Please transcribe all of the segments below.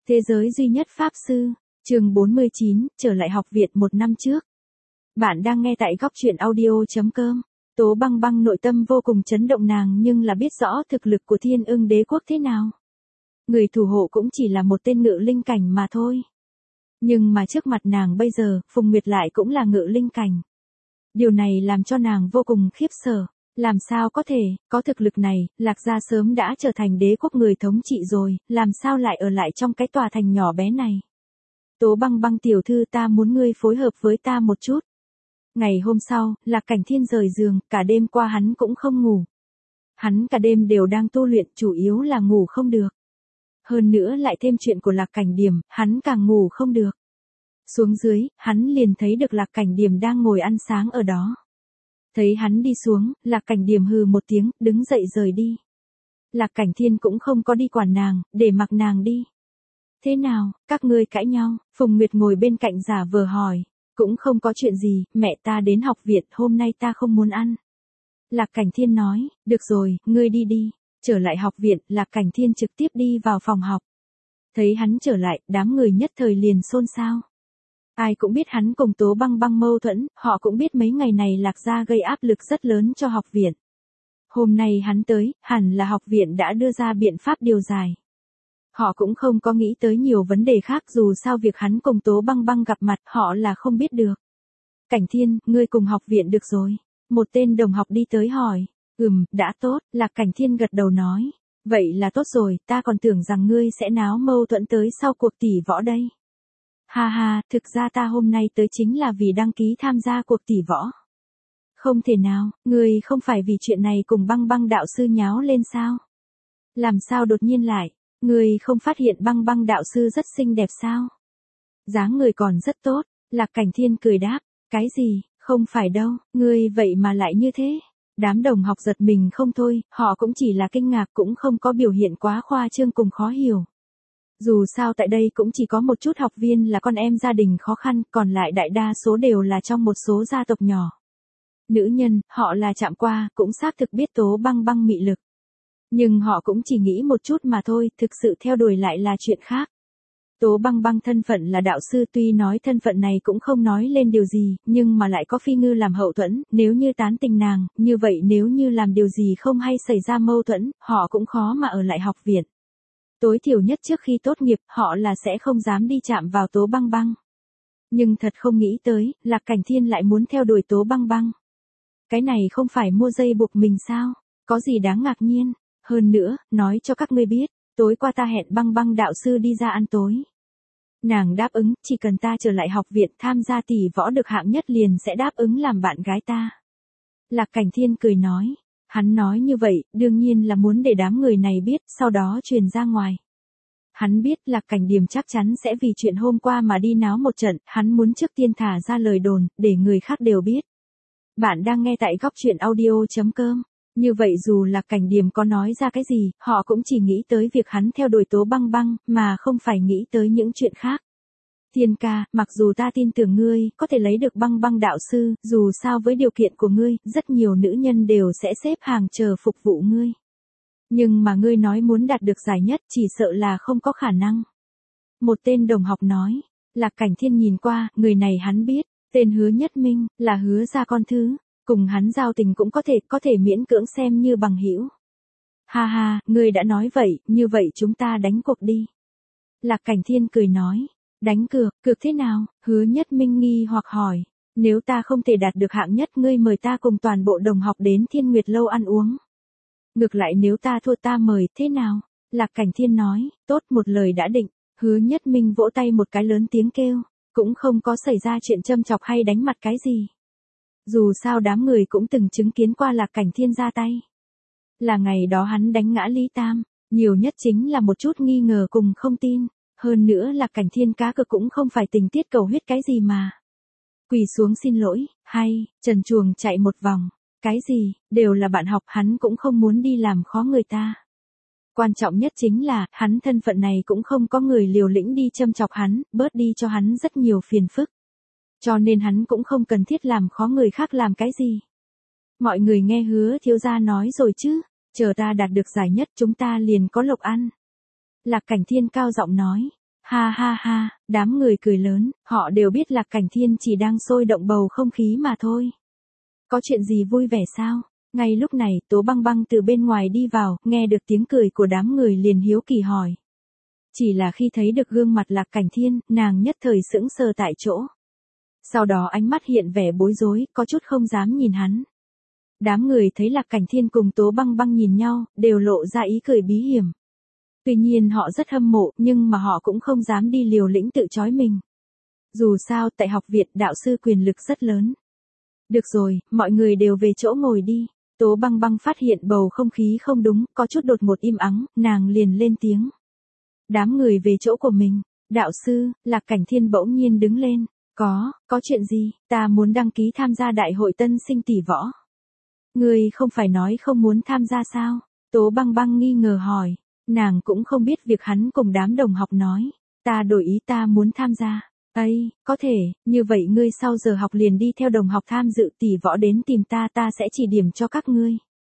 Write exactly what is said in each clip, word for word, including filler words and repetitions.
Thế giới duy nhất Pháp Sư, chương bốn mươi chín, trở lại học viện một năm trước. Bạn đang nghe tại góc truyện audio.com. Tố Băng Băng nội tâm vô cùng chấn động, nàng nhưng là biết rõ thực lực của Thiên Ưng Đế quốc thế nào. Người thủ hộ cũng chỉ là một tên ngự linh cảnh mà thôi. Nhưng mà trước mặt nàng bây giờ, Phùng Nguyệt lại cũng là ngự linh cảnh. Điều này làm cho nàng vô cùng khiếp sợ. Làm sao có thể, có thực lực này, Lạc Gia sớm đã trở thành đế quốc người thống trị rồi, làm sao lại ở lại trong cái tòa thành nhỏ bé này. Tố Băng Băng tiểu thư, ta muốn ngươi phối hợp với ta một chút. Ngày hôm sau, Lạc Cảnh Thiên rời giường, cả đêm qua hắn cũng không ngủ. Hắn cả đêm đều đang tu luyện, chủ yếu là ngủ không được. Hơn nữa lại thêm chuyện của Lạc Cảnh Điểm, hắn càng ngủ không được. Xuống dưới, hắn liền thấy được Lạc Cảnh Điểm đang ngồi ăn sáng ở đó. Thấy hắn đi xuống, Lạc Cảnh Điểm hừ một tiếng, đứng dậy rời đi. Lạc Cảnh Thiên cũng không có đi quản nàng, để mặc nàng đi. Thế nào, các ngươi cãi nhau? Phùng Nguyệt ngồi bên cạnh giả vờ hỏi. Cũng không có chuyện gì, mẹ ta đến học viện, hôm nay ta không muốn ăn. Lạc Cảnh Thiên nói, được rồi, ngươi đi đi. Trở lại học viện, Lạc Cảnh Thiên trực tiếp đi vào phòng học. Thấy hắn trở lại, đám người nhất thời liền xôn xao. Ai cũng biết hắn cùng Tố Băng Băng mâu thuẫn, họ cũng biết mấy ngày này Lạc Gia gây áp lực rất lớn cho học viện. Hôm nay hắn tới, hẳn là học viện đã đưa ra biện pháp điều giải. Họ cũng không có nghĩ tới nhiều vấn đề khác, dù sao việc hắn cùng Tố Băng Băng gặp mặt họ là không biết được. Cảnh Thiên, ngươi cùng học viện được rồi. Một tên đồng học đi tới hỏi. Ừm, đã tốt, Lạc Cảnh Thiên gật đầu nói. Vậy là tốt rồi, ta còn tưởng rằng ngươi sẽ náo mâu thuẫn tới sau cuộc tỷ võ đây. Ha ha, thực ra ta hôm nay tới chính là vì đăng ký tham gia cuộc tỷ võ. Không thể nào, ngươi không phải vì chuyện này cùng Băng Băng đạo sư nháo lên sao? Làm sao đột nhiên lại, ngươi không phát hiện Băng Băng đạo sư rất xinh đẹp sao? Dáng người còn rất tốt, Lạc Cảnh Thiên cười đáp, cái gì, không phải đâu, ngươi vậy mà lại như thế. Đám đồng học giật mình không thôi, họ cũng chỉ là kinh ngạc, cũng không có biểu hiện quá khoa trương cùng khó hiểu. Dù sao tại đây cũng chỉ có một chút học viên là con em gia đình khó khăn, còn lại đại đa số đều là trong một số gia tộc nhỏ. Nữ nhân, họ là chạm qua, cũng xác thực biết Tố Băng Băng mị lực. Nhưng họ cũng chỉ nghĩ một chút mà thôi, thực sự theo đuổi lại là chuyện khác. Tố Băng Băng thân phận là đạo sư, tuy nói thân phận này cũng không nói lên điều gì, nhưng mà lại có Phi Ngư làm hậu thuẫn, nếu như tán tình nàng, như vậy nếu như làm điều gì không hay xảy ra mâu thuẫn, họ cũng khó mà ở lại học viện. Tối thiểu nhất trước khi tốt nghiệp, họ là sẽ không dám đi chạm vào Tố Băng Băng. Nhưng thật không nghĩ tới, Lạc Cảnh Thiên lại muốn theo đuổi Tố Băng Băng. Cái này không phải mua dây buộc mình sao? Có gì đáng ngạc nhiên? Hơn nữa, nói cho các ngươi biết, tối qua ta hẹn Băng Băng đạo sư đi ra ăn tối. Nàng đáp ứng, chỉ cần ta trở lại học viện tham gia tỷ võ được hạng nhất liền sẽ đáp ứng làm bạn gái ta. Lạc Cảnh Thiên cười nói. Hắn nói như vậy, đương nhiên là muốn để đám người này biết, sau đó truyền ra ngoài. Hắn biết Lạc Cảnh Điểm chắc chắn sẽ vì chuyện hôm qua mà đi náo một trận, hắn muốn trước tiên thả ra lời đồn, để người khác đều biết. Bạn đang nghe tại góc truyện audio.com. Như vậy dù Lạc Cảnh Điểm có nói ra cái gì, họ cũng chỉ nghĩ tới việc hắn theo đuổi Tố Băng Băng, mà không phải nghĩ tới những chuyện khác. Thiên ca, mặc dù ta tin tưởng ngươi, có thể lấy được Băng Băng đạo sư, dù sao với điều kiện của ngươi, rất nhiều nữ nhân đều sẽ xếp hàng chờ phục vụ ngươi. Nhưng mà ngươi nói muốn đạt được giải nhất, chỉ sợ là không có khả năng. Một tên đồng học nói, Lạc Cảnh Thiên nhìn qua, người này hắn biết, tên Hứa Nhất Minh, là Hứa gia con thứ, cùng hắn giao tình cũng có thể, có thể miễn cưỡng xem như bằng hữu. Ha ha, ngươi đã nói vậy, như vậy chúng ta đánh cuộc đi. Lạc Cảnh Thiên cười nói. Đánh cược, cược thế nào? Hứa Nhất Minh nghi hoặc hỏi. Nếu ta không thể đạt được hạng nhất, ngươi mời ta cùng toàn bộ đồng học đến Thiên Nguyệt Lâu ăn uống. Ngược lại nếu ta thua ta mời, thế nào? Lạc Cảnh Thiên nói, tốt, một lời đã định. Hứa Nhất Minh vỗ tay một cái lớn tiếng kêu. Cũng không có xảy ra chuyện châm chọc hay đánh mặt cái gì. Dù sao đám người cũng từng chứng kiến qua Lạc Cảnh Thiên ra tay. Là ngày đó hắn đánh ngã Lý Tam, nhiều nhất chính là một chút nghi ngờ cùng không tin. Hơn nữa là Cảnh Thiên cá cược cũng không phải tình tiết cầu huyết cái gì mà. Quỳ xuống xin lỗi, hay, trần truồng chạy một vòng. Cái gì, đều là bạn học, hắn cũng không muốn đi làm khó người ta. Quan trọng nhất chính là, hắn thân phận này cũng không có người liều lĩnh đi châm chọc hắn, bớt đi cho hắn rất nhiều phiền phức. Cho nên hắn cũng không cần thiết làm khó người khác làm cái gì. Mọi người nghe Hứa thiếu gia nói rồi chứ, chờ ta đạt được giải nhất chúng ta liền có lộc ăn. Lạc Cảnh Thiên cao giọng nói, Ha ha ha, đám người cười lớn, họ đều biết Lạc Cảnh Thiên chỉ đang sôi động bầu không khí mà thôi. Có chuyện gì vui vẻ sao? Ngay lúc này, Tố Băng Băng từ bên ngoài đi vào, nghe được tiếng cười của đám người liền hiếu kỳ hỏi. Chỉ là khi thấy được gương mặt Lạc Cảnh Thiên, nàng nhất thời sững sờ tại chỗ. Sau đó ánh mắt hiện vẻ bối rối, có chút không dám nhìn hắn. Đám người thấy Lạc Cảnh Thiên cùng Tố Băng Băng nhìn nhau, đều lộ ra ý cười bí hiểm. Tuy nhiên họ rất hâm mộ, nhưng mà họ cũng không dám đi liều lĩnh tự trói mình. Dù sao, tại học viện đạo sư quyền lực rất lớn. Được rồi, mọi người đều về chỗ ngồi đi. Tố Băng Băng phát hiện bầu không khí không đúng, có chút đột ngột im ắng, nàng liền lên tiếng. Đám người về chỗ của mình. Đạo sư, Lạc Cảnh Thiên bỗng nhiên đứng lên. Có, có chuyện gì, ta muốn đăng ký tham gia đại hội tân sinh tỷ võ. Ngươi không phải nói không muốn tham gia sao? Tố Băng Băng nghi ngờ hỏi. Nàng cũng không biết việc hắn cùng đám đồng học nói. Ta đổi ý, ta muốn tham gia. Ây, có thể, như vậy ngươi sau giờ học liền đi theo đồng học tham dự tỷ võ đến tìm ta, ta sẽ chỉ điểm cho các ngươi.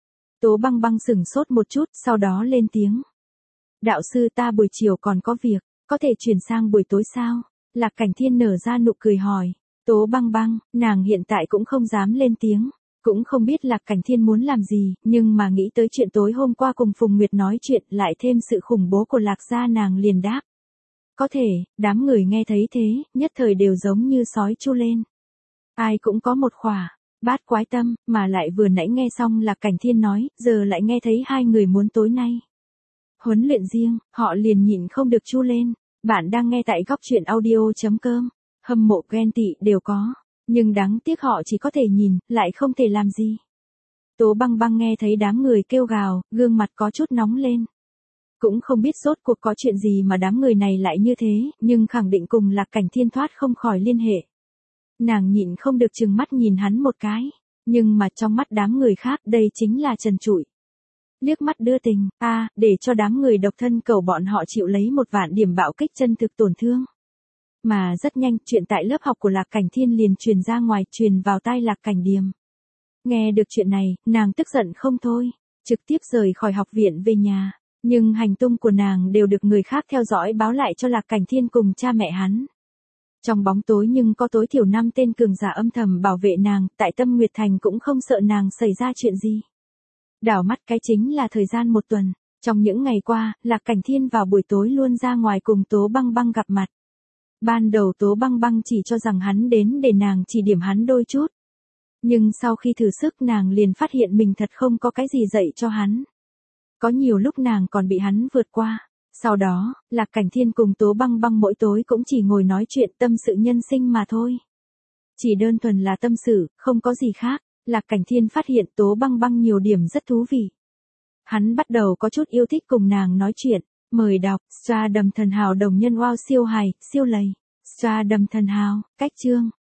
Tố Băng Băng sửng sốt một chút, sau đó lên tiếng. Đạo sư, ta buổi chiều còn có việc, có thể chuyển sang buổi tối sao? Lạc Cảnh Thiên nở ra nụ cười hỏi. Tố Băng Băng, nàng hiện tại cũng không dám lên tiếng. Cũng không biết Lạc Cảnh Thiên muốn làm gì, nhưng mà nghĩ tới chuyện tối hôm qua cùng Phùng Nguyệt nói chuyện, lại thêm sự khủng bố của Lạc gia, nàng liền đáp. Có thể, đám người nghe thấy thế, nhất thời đều giống như sói chu lên. Ai cũng có một khỏa bát quái tâm, mà lại vừa nãy nghe xong Lạc Cảnh Thiên nói, giờ lại nghe thấy hai người muốn tối nay huấn luyện riêng, họ liền nhịn không được chu lên. Bạn đang nghe tại góc truyện audio chấm com. Hâm mộ ghen tị đều có, nhưng đáng tiếc họ chỉ có thể nhìn, lại không thể làm gì. Tố Băng Băng nghe thấy đám người kêu gào, gương mặt có chút nóng lên. Cũng không biết rốt cuộc có chuyện gì mà đám người này lại như thế, nhưng khẳng định cùng Lạc Cảnh Thiên thoát không khỏi liên hệ. Nàng nhịn không được trừng mắt nhìn hắn một cái, nhưng mà trong mắt đám người khác đây chính là trần trụi. Liếc mắt đưa tình, a à, để cho đám người độc thân cầu bọn họ chịu lấy một vạn điểm bạo kích chân thực tổn thương. Mà rất nhanh, chuyện tại lớp học của Lạc Cảnh Thiên liền truyền ra ngoài, truyền vào tai Lạc Cảnh Điềm. Nghe được chuyện này, nàng tức giận không thôi, trực tiếp rời khỏi học viện về nhà. Nhưng hành tung của nàng đều được người khác theo dõi báo lại cho Lạc Cảnh Thiên cùng cha mẹ hắn. Trong bóng tối nhưng có tối thiểu năm tên cường giả âm thầm bảo vệ nàng, tại Tâm Nguyệt Thành cũng không sợ nàng xảy ra chuyện gì. Đảo mắt cái chính là thời gian một tuần. Trong những ngày qua, Lạc Cảnh Thiên vào buổi tối luôn ra ngoài cùng Tố Băng Băng gặp mặt. Ban đầu Tố Băng Băng chỉ cho rằng hắn đến để nàng chỉ điểm hắn đôi chút. Nhưng sau khi thử sức nàng liền phát hiện mình thật không có cái gì dạy cho hắn. Có nhiều lúc nàng còn bị hắn vượt qua. Sau đó, Lạc Cảnh Thiên cùng Tố Băng Băng mỗi tối cũng chỉ ngồi nói chuyện tâm sự nhân sinh mà thôi. Chỉ đơn thuần là tâm sự, không có gì khác. Lạc Cảnh Thiên phát hiện Tố Băng Băng nhiều điểm rất thú vị. Hắn bắt đầu có chút yêu thích cùng nàng nói chuyện. Mời đọc, Xoa Đầm Thần Hào đồng nhân wow siêu hài, siêu lầy. Xoa Đầm Thần Hào, cách chương.